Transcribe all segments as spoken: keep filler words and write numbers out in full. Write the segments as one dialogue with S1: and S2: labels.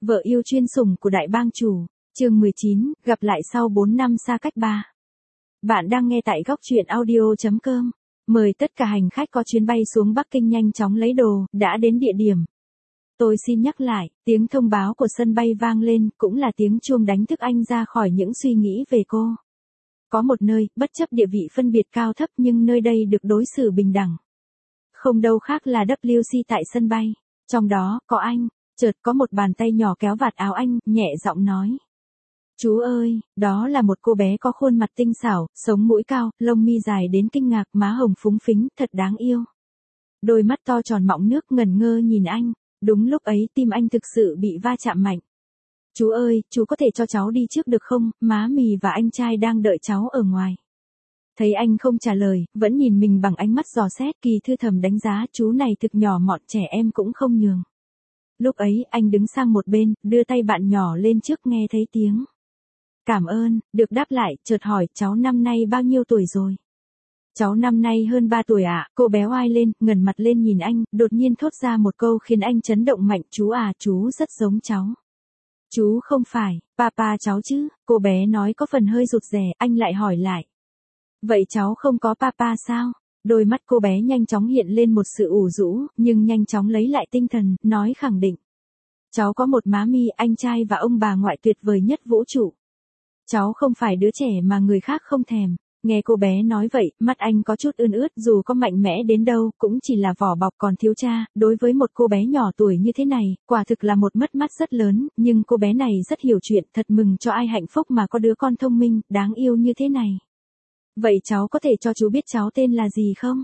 S1: Vợ yêu chuyên sủng của đại bang chủ, chương mười chín, gặp lại sau bốn năm xa cách ba. Bạn đang nghe tại góc truyện audio chấm com. Mời tất cả hành khách có chuyến bay xuống Bắc Kinh nhanh chóng lấy đồ, đã đến địa điểm. Tôi xin nhắc lại, tiếng thông báo của sân bay vang lên, cũng là tiếng chuông đánh thức anh ra khỏi những suy nghĩ về cô. Có một nơi, bất chấp địa vị phân biệt cao thấp nhưng nơi đây được đối xử bình đẳng. Không đâu khác là vê kép xê tại sân bay. Trong đó, có anh. Chợt có một bàn tay nhỏ kéo vạt áo anh, nhẹ giọng nói. Chú ơi, đó là một cô bé có khuôn mặt tinh xảo, sống mũi cao, lông mi dài đến kinh ngạc, má hồng phúng phính, thật đáng yêu. Đôi mắt to tròn mọng nước ngẩn ngơ nhìn anh. Đúng lúc ấy tim anh thực sự bị va chạm mạnh. Chú ơi, chú có thể cho cháu đi trước được không, má mì và anh trai đang đợi cháu ở ngoài. Thấy anh không trả lời, vẫn nhìn mình bằng ánh mắt dò xét, Kỳ Thư thầm đánh giá chú này thực nhỏ mọn, trẻ em cũng không nhường. Lúc ấy, anh đứng sang một bên, đưa tay bạn nhỏ lên trước nghe thấy tiếng. Cảm ơn, được đáp lại, chợt hỏi, cháu năm nay bao nhiêu tuổi rồi? Cháu năm nay hơn ba tuổi ạ, à? Cô bé oai lên, ngẩng mặt lên nhìn anh, đột nhiên thốt ra một câu khiến anh chấn động mạnh, chú à, chú rất giống cháu. Chú không phải, papa cháu chứ, cô bé nói có phần hơi rụt rè, anh lại hỏi lại. Vậy cháu không có papa sao? Đôi mắt cô bé nhanh chóng hiện lên một sự ủ rũ, nhưng nhanh chóng lấy lại tinh thần, nói khẳng định. Cháu có một má mi, anh trai và ông bà ngoại tuyệt vời nhất vũ trụ. Cháu không phải đứa trẻ mà người khác không thèm. Nghe cô bé nói vậy, mắt anh có chút ươn ướt, dù có mạnh mẽ đến đâu, cũng chỉ là vỏ bọc còn thiếu cha. Đối với một cô bé nhỏ tuổi như thế này, quả thực là một mất mát rất lớn, nhưng cô bé này rất hiểu chuyện, thật mừng cho ai hạnh phúc mà có đứa con thông minh, đáng yêu như thế này. Vậy cháu có thể cho chú biết cháu tên là gì không?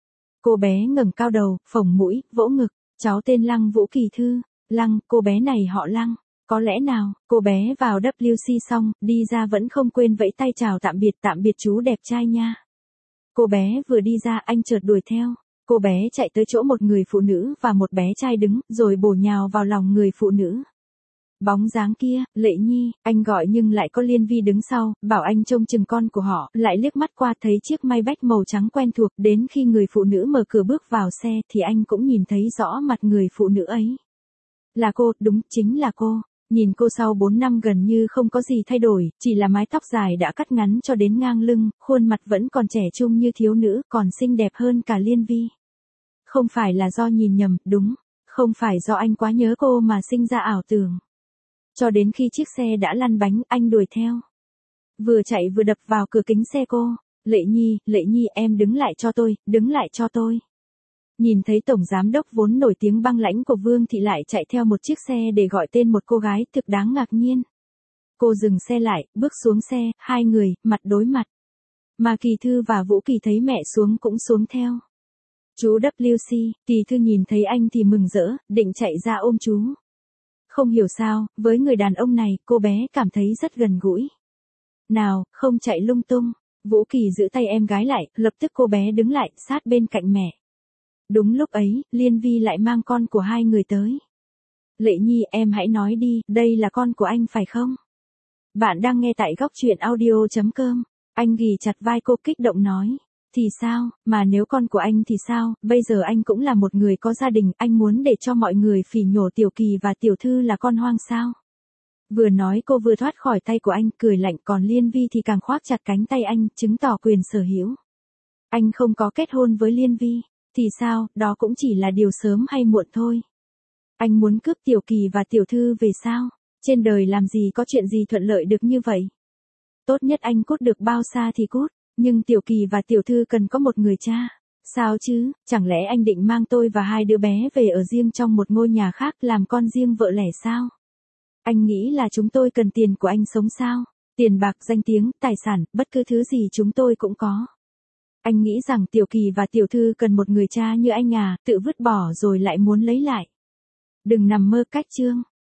S1: Cô bé ngẩng cao đầu, phồng mũi, vỗ ngực. Cháu tên Lăng Vũ Kỳ Thư. Lăng, cô bé này họ Lăng. Có lẽ nào, cô bé vào vê kép xê xong, đi ra vẫn không quên vẫy tay chào tạm biệt, tạm biệt chú đẹp trai nha. Cô bé vừa đi ra, anh chợt đuổi theo. Cô bé chạy tới chỗ một người phụ nữ và một bé trai đứng, rồi bổ nhào vào lòng người phụ nữ. Bóng dáng kia, Lệ Nhi, anh gọi nhưng lại có Liên Vi đứng sau, bảo anh trông chừng con của họ, lại liếc mắt qua thấy chiếc Maybach màu trắng quen thuộc, đến khi người phụ nữ mở cửa bước vào xe thì anh cũng nhìn thấy rõ mặt người phụ nữ ấy. Là cô, đúng, chính là cô. Nhìn cô sau bốn năm gần như không có gì thay đổi, chỉ là mái tóc dài đã cắt ngắn cho đến ngang lưng, khuôn mặt vẫn còn trẻ trung như thiếu nữ, còn xinh đẹp hơn cả Liên Vi. Không phải là do nhìn nhầm, đúng, không phải do anh quá nhớ cô mà sinh ra ảo tưởng. Cho đến khi chiếc xe đã lăn bánh, anh đuổi theo. Vừa chạy vừa đập vào cửa kính xe cô. Lệ Nhi, Lệ Nhi em đứng lại cho tôi, đứng lại cho tôi. Nhìn thấy tổng giám đốc vốn nổi tiếng băng lãnh của Vương Thị lại chạy theo một chiếc xe để gọi tên một cô gái, thực đáng ngạc nhiên. Cô dừng xe lại, bước xuống xe, hai người, mặt đối mặt. Mà Kỳ Thư và Vũ Kỳ thấy mẹ xuống cũng xuống theo. Chú vê kép xê, Kỳ Thư nhìn thấy anh thì mừng rỡ, định chạy ra ôm chú. Không hiểu sao, với người đàn ông này, cô bé cảm thấy rất gần gũi. Nào, không chạy lung tung. Vũ Kỳ giữ tay em gái lại, lập tức cô bé đứng lại, sát bên cạnh mẹ. Đúng lúc ấy, Liên Vi lại mang con của hai người tới. Lệ Nhi, em hãy nói đi, đây là con của anh phải không? Bạn đang nghe tại góc truyện audio chấm com. Anh ghì chặt vai cô kích động nói. Thì sao, mà nếu con của anh thì sao, bây giờ anh cũng là một người có gia đình, anh muốn để cho mọi người phỉ nhổ Tiểu Kỳ và Tiểu Thư là con hoang sao? Vừa nói cô vừa thoát khỏi tay của anh, cười lạnh, còn Liên Vi thì càng khoác chặt cánh tay anh, chứng tỏ quyền sở hữu. Anh không có kết hôn với Liên Vi, thì sao, đó cũng chỉ là điều sớm hay muộn thôi. Anh muốn cướp Tiểu Kỳ và Tiểu Thư về sao? Trên đời làm gì có chuyện gì thuận lợi được như vậy? Tốt nhất anh cút được bao xa thì cút. Nhưng Tiểu Kỳ và Tiểu Thư cần có một người cha. Sao chứ, chẳng lẽ anh định mang tôi và hai đứa bé về ở riêng trong một ngôi nhà khác làm con riêng vợ lẻ sao? Anh nghĩ là chúng tôi cần tiền của anh sống sao? Tiền bạc, danh tiếng, tài sản, bất cứ thứ gì chúng tôi cũng có. Anh nghĩ rằng Tiểu Kỳ và Tiểu Thư cần một người cha như anh à, tự vứt bỏ rồi lại muốn lấy lại. Đừng nằm mơ cách chương.